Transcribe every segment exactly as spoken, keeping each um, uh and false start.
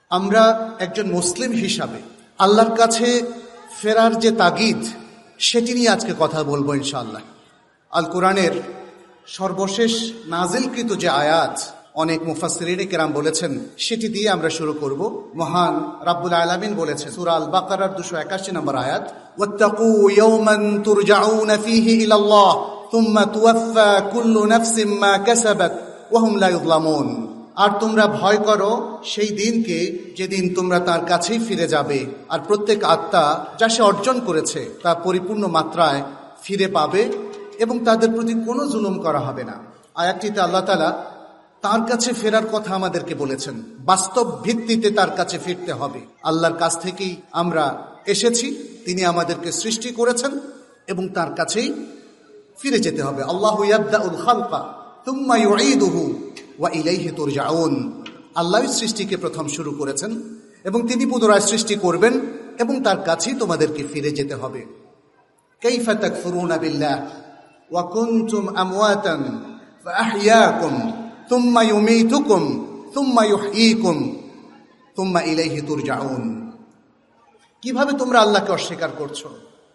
আমরা একজন মুসলিম হিসাবে আল্লাহর কাছে ফেরার যে তাগিদ, সেটি নিয়ে আজকে কথা বলবো ইনশাআল্লাহ। আল কোরআনের সর্বশেষ নাজিলকৃত যে আয়াত, অনেক মুফাসসিরিন কেরাম বলেছেন, সেটি দিয়ে আমরা শুরু করব। মহান রাব্বুল আলামিন বলেছেন সূরা আল বাকারার দুশো একাশি নম্বর আয়াত, ওয়াত্তাকু ইয়াওমান তুরজাউনা ফীহি ইলাল্লাহ সুম্মা তুওয়াফফা কুল্লু নাফসিন মা কাসাবাত ওয়া হুম লা ইউযলামুন। আর তোমরা ভয় করো সেই দিনকে, যেদিন তোমরা তার কাছেই ফিরে যাবে, আর প্রত্যেক আত্মা যা সে অর্জন করেছে তা পরিপূর্ণ মাত্রায় ফিরে পাবে এবং তাদের প্রতি কোনো জুলুম করা হবে না। আয়াতটিতে আল্লাহ তাআলা তার কাছে ফেরার কথা আমাদেরকে বলেছেন। বাস্তব ভিত্তিতে তার কাছে ফিরতে হবে। আল্লাহর কাছ থেকেই আমরা এসেছি, তিনি আমাদেরকে সৃষ্টি করেছেন এবং তার কাছেই ফিরে যেতে হবে। আল্লাহু ইয়াবদাউল খালকা সুম্মা ইউঈদুহু ওয়া ইলাইহি তুরজাউন। আল্লাহই সৃষ্টিকে প্রথম শুরু করেছেন এবং তিনি পুনরায় সৃষ্টি করবেন এবং তার কাছেই তোমাদেরকে ফিরে যেতে হবে। কাইফা তাকফুরুনা বিল্লাহ ওয়া কুনতুম আমওয়াতান ফাআহইয়াকুম সুম্মা ইউমীতুকুম সুম্মা ইউহয়ীকুম সুম্মা ইলাইহি তুরজাউন। কিভাবে তোমরা আল্লাহকে অস্বীকার করছো?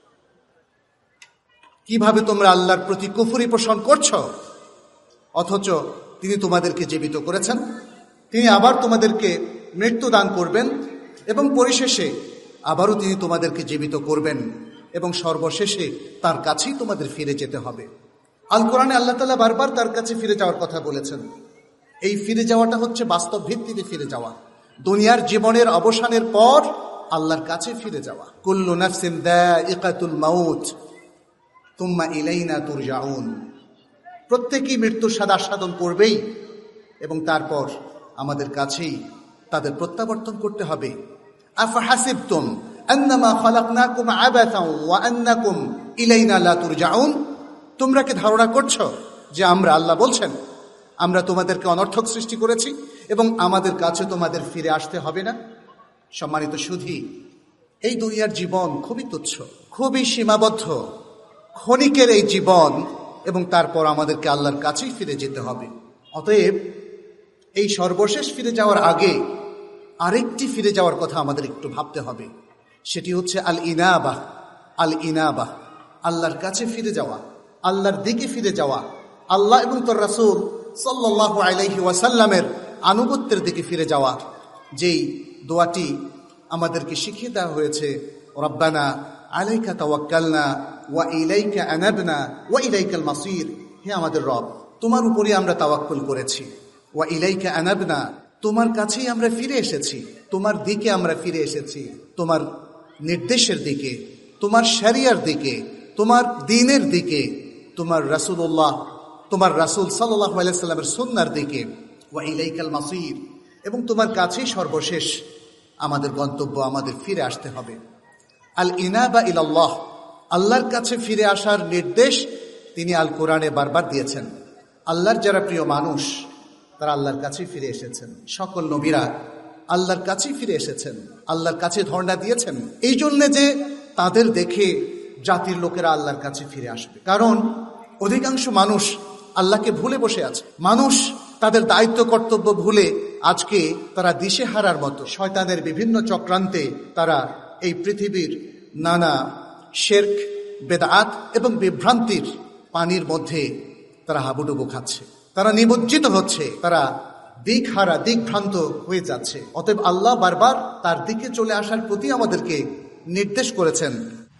কিভাবে তোমরা আল্লাহর প্রতি কুফরি পোষণ করছো, অথচ তিনি তোমাদেরকে জীবিত করেছেন, তিনি আবার তোমাদেরকে মৃত্যু দান করবেন এবং পরিশেষে আবারও তিনি তোমাদেরকে জীবিত করবেন এবং সর্বশেষে তার কাছেই তোমাদের ফিরে যেতে হবে। আল কোরআনে আল্লাহ তাআলা বারবার তার কাছে ফিরে যাওয়ার কথা বলেছেন। এই ফিরে যাওয়াটা হচ্ছে বাস্তব ভিত্তিতে ফিরে যাওয়া। দুনিয়ার জীবনের অবসানের পর আল্লাহর কাছে ফিরে যাওয়া। কুল্লু নাফসিন যায়িকাতুল মাউত সুম্মা ইলাইনা তুরজাউন। প্রত্যেকেই মৃত্যুর স্বাদ আস্বাদন করবেই এবং তারপর আমাদের কাছেই তাদের প্রত্যাবর্তন করতে হবে। আফাহাসিবতুম আন্নামা খালাকনাকুম আবাসান ওয়া আন্নাকুম ইলাইনা লা তুরজাউন। তোমরা কি ধারণা করছো যে আমরা, আল্লাহ বলছেন, আমরা তোমাদেরকে অনর্থক সৃষ্টি করেছি এবং আমাদের কাছে তোমাদের ফিরে আসতে হবে না? সম্মানিত সুধী, এই দুনিয়ার জীবন খুবই তুচ্ছ, খুবই সীমাবদ্ধ, ক্ষণিকের এই জীবন এবং তারপর আমাদেরকে আল্লাহর কাছেই ফিরে যেতে হবে। অতএব এই সর্বশেষ ফিরে যাওয়ার আগে আরেকটি ফিরে যাওয়ার কথা আমাদের একটু ভাবতে হবে। সেটি হচ্ছে আল ইনাবাহ। আল ইনাবাহ, আল্লাহর কাছে ফিরে যাওয়া, আল্লাহর দিকে ফিরে যাওয়া, আল্লাহ এবং তার রাসূল সাল্লাল্লাহু আলাইহি ওয়াসাল্লামের আনুগত্যের দিকে ফিরে যাওয়া। যেই দোয়াটি আমাদেরকে শিখিয়ে দেওয়া হয়েছে, রব্বানা আলাইকা তাওয়াক্কালনা ওয়া ইলাইকা আনাবনা ওয়া ইলাইকাল মাসির। হে আমাদের রব, তোমার উপরই আমরা তাওয়াক্কুল করেছি, ওয়া ইলাইকা আনাবনা, তোমার কাছেই আমরা ফিরে এসেছি, তোমার দিকে আমরা ফিরে এসেছি, তোমার নির্দেশের দিকে, তোমার শরিয়ার দিকে, তোমার দ্বীনের দিকে, তোমার রাসূলুল্লাহ, তোমার রাসূল সাল্লাল্লাহু আলাইহি সাল্লামের সুন্নাহর দিকে, ওয়া ইলাইকাল মাসির, এবং তোমার কাছেই সর্বশেষ আমাদের গন্তব্য, আমাদের ফিরে আসতে হবে। আল ইনাবা ইলাল্লাহ, আল্লাহর কাছে ফিরে আসার নির্দেশ তিনি আল কোরআনে বারবার দিয়েছেন। আল্লাহর যারা প্রিয় মানুষ তারা আল্লাহর কাছেই ফিরে এসেছেন। সকল নবীরা আল্লাহর কাছেই ফিরে এসেছেন, আল্লাহর কাছে ধর্ণা দিয়েছেন, এই জন্যে যে তাদের দেখে জাতির লোকেরা আল্লাহর কাছে ফিরে আসবে। কারণ অধিকাংশ মানুষ আল্লাহকে ভুলে বসে আছে। মানুষ তাদের দায়িত্ব কর্তব্য ভুলে আজকে তারা দিশেহারার মতো শয়তানের বিভিন্ন চক্রান্তে তারা এই পৃথিবীর নানা শিরক, বেদআত এবং বিভ্রান্তির পানির মধ্যে তারা হাবুডুবু খাচ্ছে, তারা নিমজ্জিত হচ্ছে, তারা দিকহারা, দিকভ্রান্ত হয়ে যাচ্ছে। অতএব আল্লাহ বারবার তার দিকে চলে আসার প্রতি আমাদেরকে নির্দেশ করেছেন।